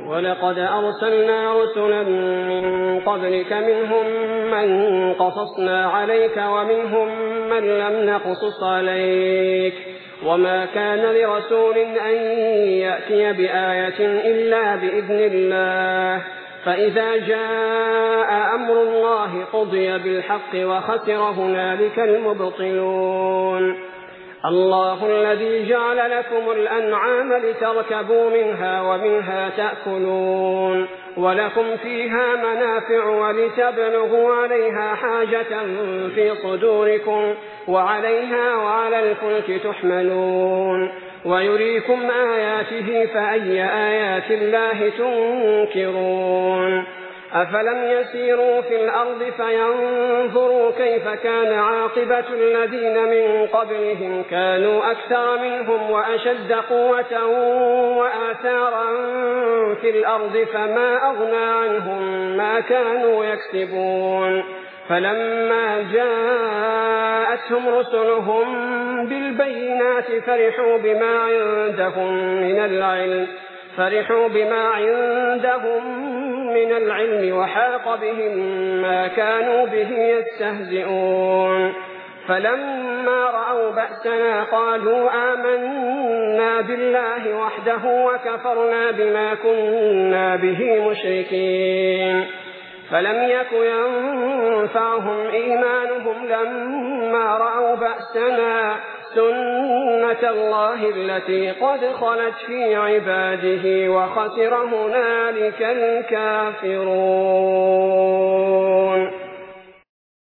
ولقد أرسلنا رسلا من قبلك منهم من قصصنا عليك ومنهم من لم نقصص عليك وما كان لرسول أن يأتي بآية إلا بإذن الله فإذا جاء أمر الله قضي بالحق وخسر هنالك المبطلون الله الذي جعل لكم الأنعام لتركبوا منها ومنها تأكلون ولكم فيها منافع ولتبلغوا عليها حاجة في صدوركم وعليها وعلى الفلك تحملون ويريكم آياته فأي آيات الله تنكرون أفلم يسيروا في الأرض فينظروا كيف كان عاقبة الذين من قبلهم كانوا أكثر منهم وأشد قوة وآثارا في الأرض فما أغنى عنهم ما كانوا يكسبون فلما جاءتهم رسلهم بالبينات فرحوا بما عندهم من العلم وحاق بهم ما كانوا به يستهزئون فلما رأوا بأسنا قالوا آمنا بالله وحده وكفرنا بما كنا به مشركين فلم يك ينفعهم إيمانهم لما رأوا بأسنا سنة الله التي قد خلت في عباده وخسر هنالك الكافرون.